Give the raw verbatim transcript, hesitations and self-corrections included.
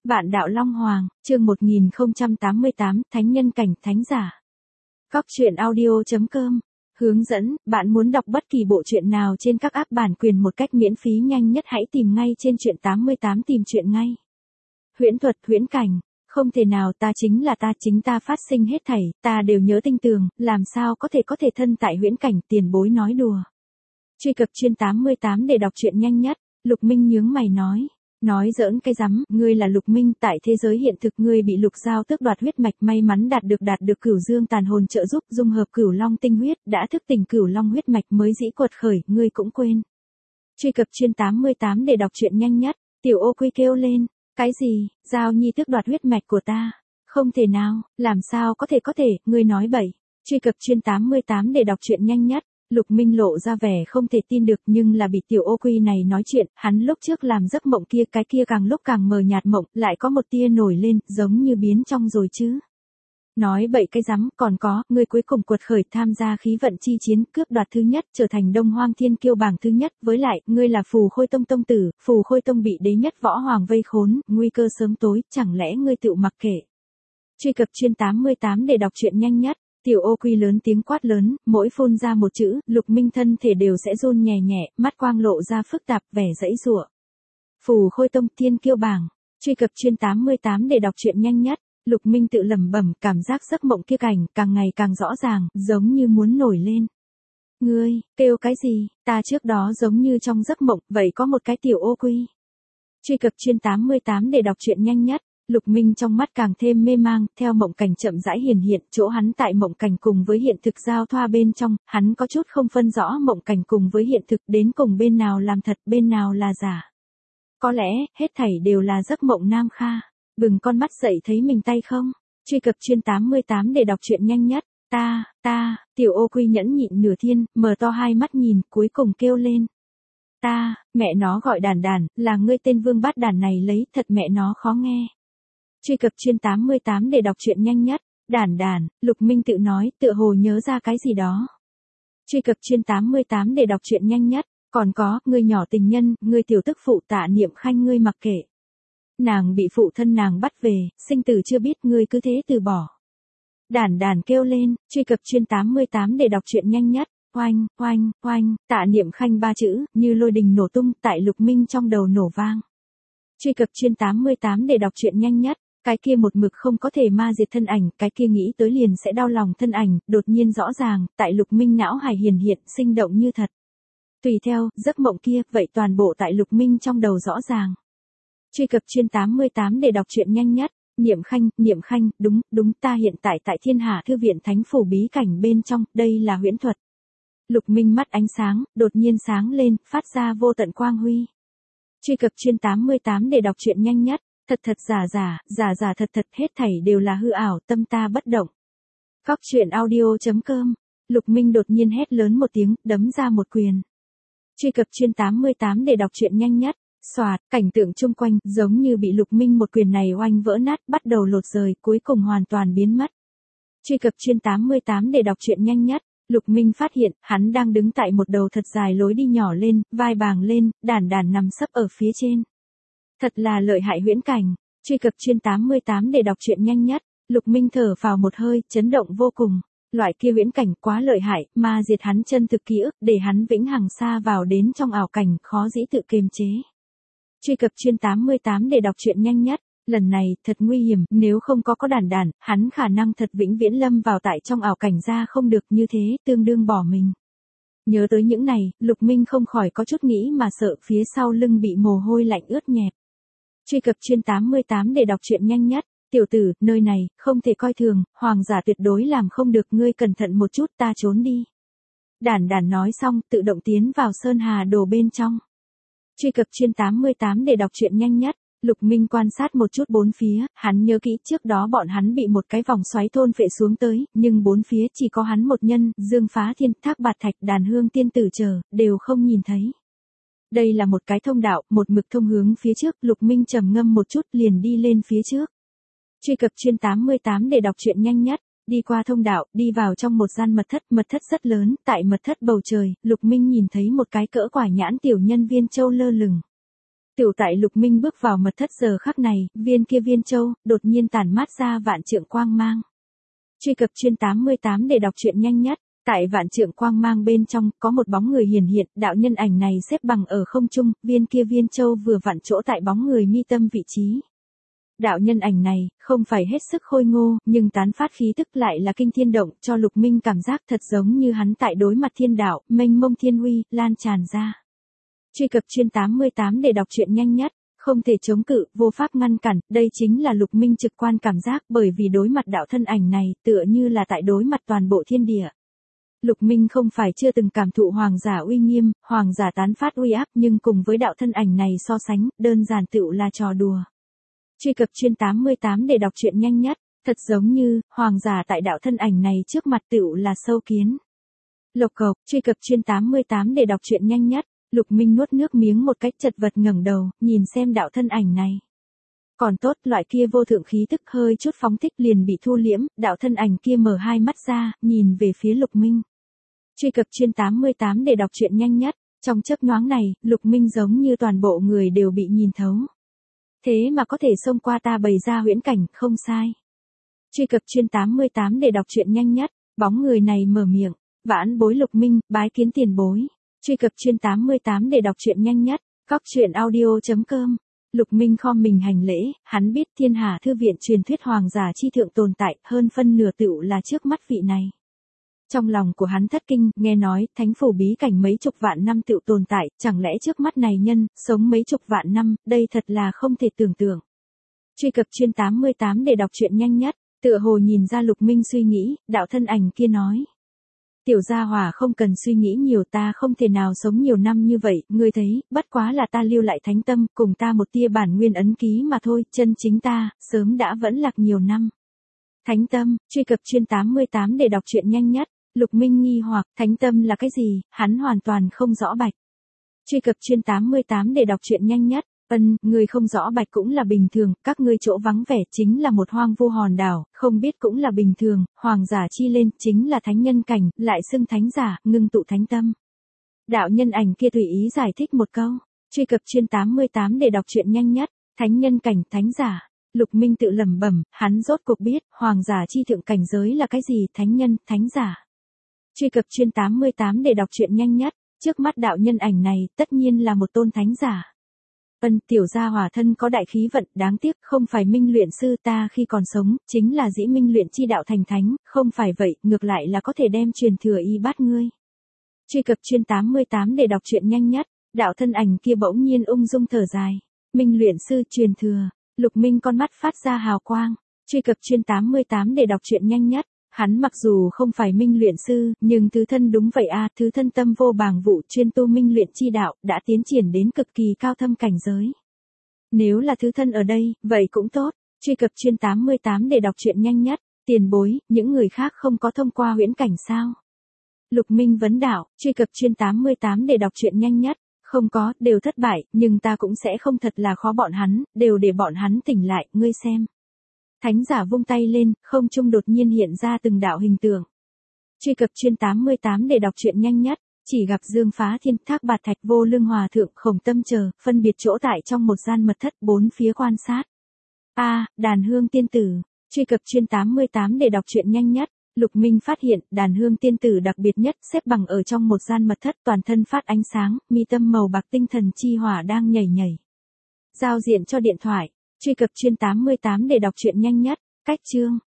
Vạn đạo Long Hoàng, chương một nghìn không trăm tám mươi tám, Thánh nhân cảnh, Thánh giả. Góc truyện audio chấm com. Hướng dẫn, bạn muốn đọc bất kỳ bộ truyện nào trên các app bản quyền một cách miễn phí nhanh nhất hãy tìm ngay trên truyện tám mươi tám tìm truyện ngay. Huyễn thuật, huyễn cảnh, không thể nào, ta chính là ta, chính ta phát sinh hết thảy, ta đều nhớ tinh tường, làm sao có thể có thể thân tại huyễn cảnh, tiền bối nói đùa. Truy cập chuyên tám mươi tám để đọc truyện nhanh nhất, Lục Minh nhướng mày nói. Nói giỡn cái rắm, ngươi là Lục Minh, tại thế giới hiện thực ngươi bị Lục Giao tước đoạt huyết mạch, may mắn đạt được đạt được Cửu Dương tàn hồn trợ giúp, dung hợp Cửu Long tinh huyết, đã thức tỉnh Cửu Long huyết mạch mới dĩ quật khởi, ngươi cũng quên. Truy cập chuyên tám mươi tám để đọc truyện nhanh nhất, Tiểu Ô Quy kêu lên, cái gì, Giao Nhi tước đoạt huyết mạch của ta? Không thể nào, làm sao có thể có thể, ngươi nói bậy. Truy cập chuyên tám mươi tám để đọc truyện nhanh nhất. Lục Minh lộ ra vẻ không thể tin được, nhưng là bị Tiểu Ô Quy này nói chuyện, hắn lúc trước làm giấc mộng kia, cái kia càng lúc càng mờ nhạt mộng, lại có một tia nổi lên, giống như biến trong rồi chứ. Nói bậy cái rắm, còn có, ngươi cuối cùng quật khởi tham gia khí vận chi chiến, cướp đoạt thứ nhất, trở thành Đông Hoang Thiên Kiêu bảng thứ nhất, với lại, ngươi là Phù Khôi Tông tông tử, Phù Khôi Tông bị đế nhất võ hoàng vây khốn, nguy cơ sớm tối, chẳng lẽ ngươi tự mặc kệ. Truy cập chuyên tám mươi tám để đọc truyện nhanh nhất. Tiểu Ô Quy lớn tiếng quát lớn, mỗi phun ra một chữ, Lục Minh thân thể đều sẽ run nhẹ nhẹ, mắt quang lộ ra phức tạp, vẻ dãy giụa. Phù Khôi Tông Thiên Kiêu bảng, truy cập chuyên tám mươi tám để đọc truyện nhanh nhất. Lục Minh tự lẩm bẩm, cảm giác giấc mộng kia cảnh càng ngày càng rõ ràng, giống như muốn nổi lên. Ngươi, kêu cái gì? Ta trước đó giống như trong giấc mộng, vậy có một cái Tiểu Ô Quy. Truy cập chuyên tám mươi tám để đọc truyện nhanh nhất. Lục Minh trong mắt càng thêm mê mang, theo mộng cảnh chậm rãi hiển hiện, chỗ hắn tại mộng cảnh cùng với hiện thực giao thoa bên trong, hắn có chút không phân rõ mộng cảnh cùng với hiện thực đến cùng bên nào làm thật, bên nào là giả. Có lẽ, hết thảy đều là giấc mộng Nam Kha. Bừng con mắt dậy thấy mình tay không? Truy cập chuyên tám mươi tám để đọc truyện nhanh nhất. Ta, ta, Tiểu Ô Quy nhẫn nhịn nửa thiên, mở to hai mắt nhìn, cuối cùng kêu lên. Ta, mẹ nó gọi Đàn Đàn, là ngươi tên vương bát đàn này lấy, thật mẹ nó khó nghe. Truy cập chuyên tám mươi tám để đọc truyện nhanh nhất. Đàn Đàn, Lục Minh tự nói, tựa hồ nhớ ra cái gì đó. Truy cập chuyên tám mươi tám để đọc truyện nhanh nhất. Còn có, ngươi nhỏ tình nhân, ngươi tiểu tức phụ Tạ Niệm Khanh ngươi mặc kệ. Nàng bị phụ thân nàng bắt về, sinh tử chưa biết, ngươi cứ thế từ bỏ. Đàn Đàn kêu lên, truy cập chuyên tám mươi tám để đọc truyện nhanh nhất. Oanh, oanh, oanh, Tạ Niệm Khanh ba chữ, như lôi đình nổ tung, tại Lục Minh trong đầu nổ vang. Truy cập chuyên tám mươi tám để đọc truyện nhanh nhất. Cái kia một mực không có thể ma diệt thân ảnh, cái kia nghĩ tới liền sẽ đau lòng thân ảnh, đột nhiên rõ ràng, tại Lục Minh não hải hiển hiện, sinh động như thật. Tùy theo, giấc mộng kia, vậy toàn bộ tại Lục Minh trong đầu rõ ràng. Truy cập chuyên tám mươi tám để đọc truyện nhanh nhất. Niệm Khanh, Niệm Khanh, đúng, đúng, ta hiện tại tại Thiên Hà Thư viện Thánh Phủ bí cảnh bên trong, đây là huyễn thuật. Lục Minh mắt ánh sáng, đột nhiên sáng lên, phát ra vô tận quang huy. Truy cập chuyên tám mươi tám để đọc truyện nhanh nhất. Thật thật giả giả, giả giả thật thật, hết thảy đều là hư ảo, tâm ta bất động. Góc truyện audio chấm com. Lục Minh đột nhiên hét lớn một tiếng, đấm ra một quyền. Truy cập chuyên tám mươi tám để đọc truyện nhanh nhất. Xoạt, cảnh tượng chung quanh, giống như bị Lục Minh một quyền này oanh vỡ nát, bắt đầu lột rời, cuối cùng hoàn toàn biến mất. Truy cập chuyên tám mươi tám để đọc truyện nhanh nhất. Lục Minh phát hiện, hắn đang đứng tại một đầu thật dài lối đi nhỏ lên, vai bàng lên, Đàn Đàn nằm sấp ở phía trên. Thật là lợi hại huyễn cảnh. Truy cập chuyên tám mươi tám để đọc truyện nhanh nhất. Lục Minh thở phào một hơi, chấn động vô cùng. Loại kia huyễn cảnh quá lợi hại, ma diệt hắn chân thực ký ức, để hắn vĩnh hằng xa vào đến trong ảo cảnh, khó dĩ tự kiềm chế. Truy cập chuyên tám mươi tám để đọc truyện nhanh nhất. Lần này, thật nguy hiểm, nếu không có có Đàn Đàn, hắn khả năng thật vĩnh viễn lâm vào tại trong ảo cảnh ra không được, như thế, tương đương bỏ mình. Nhớ tới những này, Lục Minh không khỏi có chút nghĩ mà sợ, phía sau lưng bị mồ hôi lạnh ướt nhẹp. Truy cập chuyên tám mươi tám để đọc truyện nhanh nhất. Tiểu tử, nơi này, không thể coi thường, hoàng giả tuyệt đối làm không được, ngươi cẩn thận một chút, ta trốn đi. Đàn Đàn nói xong, tự động tiến vào Sơn Hà Đồ bên trong. Truy cập chuyên tám mươi tám để đọc truyện nhanh nhất. Lục Minh quan sát một chút bốn phía, hắn nhớ kỹ trước đó bọn hắn bị một cái vòng xoáy thôn phệ xuống tới, nhưng bốn phía chỉ có hắn một nhân, Dương Phá Thiên, Thác Bạt Thạch, Đàn Hương Tiên Tử chờ, đều không nhìn thấy. Đây là một cái thông đạo, một mực thông hướng phía trước, Lục Minh trầm ngâm một chút liền đi lên phía trước. Truy cập chuyên tám mươi tám để đọc truyện nhanh nhất. Đi qua thông đạo, đi vào trong một gian mật thất, mật thất rất lớn, tại mật thất bầu trời, Lục Minh nhìn thấy một cái cỡ quả nhãn tiểu nhân viên châu lơ lửng. Tiểu tại Lục Minh bước vào mật thất giờ khắc này, viên kia viên châu, đột nhiên tản mát ra vạn trượng quang mang. Truy cập chuyên tám mươi tám để đọc truyện nhanh nhất. Tại vạn trượng quang mang bên trong, có một bóng người hiển hiện, đạo nhân ảnh này xếp bằng ở không trung, viên kia viên châu vừa vặn chỗ tại bóng người mi tâm vị trí. Đạo nhân ảnh này, không phải hết sức khôi ngô, nhưng tán phát khí tức lại là kinh thiên động, cho Lục Minh cảm giác thật giống như hắn tại đối mặt thiên đạo, mênh mông thiên uy, lan tràn ra. Truy cập chuyên tám mươi tám để đọc truyện nhanh nhất. Không thể chống cự, vô pháp ngăn cản, đây chính là Lục Minh trực quan cảm giác, bởi vì đối mặt đạo thân ảnh này, tựa như là tại đối mặt toàn bộ thiên địa. Lục Minh không phải chưa từng cảm thụ hoàng giả uy nghiêm, hoàng giả tán phát uy áp, nhưng cùng với đạo thân ảnh này so sánh, đơn giản tựu là trò đùa. Truy cập chuyên tám mươi tám để đọc truyện nhanh nhất, thật giống như, hoàng giả tại đạo thân ảnh này trước mặt tựu là sâu kiến. Lộc cộc, truy cập chuyên tám mươi tám để đọc truyện nhanh nhất, Lục Minh nuốt nước miếng một cách chật vật ngẩng đầu, nhìn xem đạo thân ảnh này. Còn tốt, loại kia vô thượng khí tức hơi chút phóng thích liền bị thu liễm, đạo thân ảnh kia mở hai mắt ra, nhìn về phía Lục Minh. Truy cập chuyên tám mươi tám để đọc truyện nhanh nhất, trong chớp nhoáng này, Lục Minh giống như toàn bộ người đều bị nhìn thấu. Thế mà có thể xông qua ta bày ra huyễn cảnh, không sai. Truy cập chuyên tám mươi tám để đọc truyện nhanh nhất, bóng người này mở miệng, vãn bối Lục Minh, bái kiến tiền bối. Truy cập chuyên tám mươi tám để đọc truyện nhanh nhất, góc truyện audio chấm com. Lục Minh khom mình hành lễ, hắn biết Thiên Hà Thư viện truyền thuyết hoàng giả chi thượng tồn tại, hơn phân nửa tựu là trước mắt vị này. Trong lòng của hắn thất kinh, nghe nói, thánh phủ bí cảnh mấy chục vạn năm tựu tồn tại, chẳng lẽ trước mắt này nhân, sống mấy chục vạn năm, đây thật là không thể tưởng tượng. Truy cập chuyên tám mươi tám để đọc truyện nhanh nhất, tựa hồ nhìn ra Lục Minh suy nghĩ, đạo thân ảnh kia nói. Tiểu gia hỏa không cần suy nghĩ nhiều, ta không thể nào sống nhiều năm như vậy, ngươi thấy, bất quá là ta lưu lại thánh tâm, cùng ta một tia bản nguyên ấn ký mà thôi, chân chính ta, sớm đã vẫn lạc nhiều năm. Thánh tâm, truy cập chuyên tám mươi tám để đọc truyện nhanh nhất, Lục Minh nghi hoặc, thánh tâm là cái gì, hắn hoàn toàn không rõ bạch. Truy cập chuyên tám mươi tám để đọc truyện nhanh nhất. Ân, người không rõ bạch cũng là bình thường, các ngươi chỗ vắng vẻ chính là một hoang vu hòn đảo, không biết cũng là bình thường, hoàng giả chi lên chính là thánh nhân cảnh, lại xưng thánh giả, ngưng tụ thánh tâm. Đạo nhân ảnh kia tùy ý giải thích một câu, truy cập chuyên tám mươi tám để đọc truyện nhanh nhất, thánh nhân cảnh, thánh giả. Lục Minh tự lẩm bẩm, hắn rốt cuộc biết, hoàng giả chi thượng cảnh giới là cái gì, thánh nhân, thánh giả. Truy cập chuyên tám mươi tám để đọc truyện nhanh nhất, trước mắt đạo nhân ảnh này, tất nhiên là một tôn thánh giả. Ân, tiểu gia hỏa thân có đại khí vận, đáng tiếc không phải minh luyện sư, ta khi còn sống, chính là dĩ minh luyện chi đạo thành thánh, không phải vậy, ngược lại là có thể đem truyền thừa y bát ngươi. Truy cập chuyên tám mươi tám để đọc truyện nhanh nhất, đạo thân ảnh kia bỗng nhiên ung dung thở dài. Minh luyện sư truyền thừa, Lục Minh con mắt phát ra hào quang. Truy cập chuyên tám mươi tám để đọc truyện nhanh nhất. Hắn mặc dù không phải minh luyện sư, nhưng thứ thân đúng vậy a, thứ thân tâm vô bàng vụ chuyên tu minh luyện chi đạo, đã tiến triển đến cực kỳ cao thâm cảnh giới. Nếu là thứ thân ở đây, vậy cũng tốt. Truy cập chuyên tám mươi tám để đọc truyện nhanh nhất, tiền bối, những người khác không có thông qua huyễn cảnh sao? Lục Minh vấn đạo, truy cập chuyên tám mươi tám để đọc truyện nhanh nhất, không có, đều thất bại, nhưng ta cũng sẽ không thật là khó bọn hắn, đều để bọn hắn tỉnh lại, ngươi xem. Thánh giả vung tay lên, không trung đột nhiên hiện ra từng đạo hình tượng. Truy cập chuyên tám mươi tám để đọc truyện nhanh nhất, chỉ gặp Dương Phá Thiên, Thác Bạt Thạch, Vô Lương Hòa Thượng, Khổng Tâm chờ, phân biệt chỗ tại trong một gian mật thất, bốn phía quan sát. A, Đàn Hương Tiên Tử. Truy cập chuyên tám mươi tám để đọc truyện nhanh nhất, Lục Minh phát hiện, Đàn Hương Tiên Tử đặc biệt nhất, xếp bằng ở trong một gian mật thất, toàn thân phát ánh sáng, mi tâm màu bạc tinh thần chi hỏa đang nhảy nhảy. Giao diện cho điện thoại. Truy cập chuyên tám mươi tám để đọc truyện nhanh nhất, cách chương.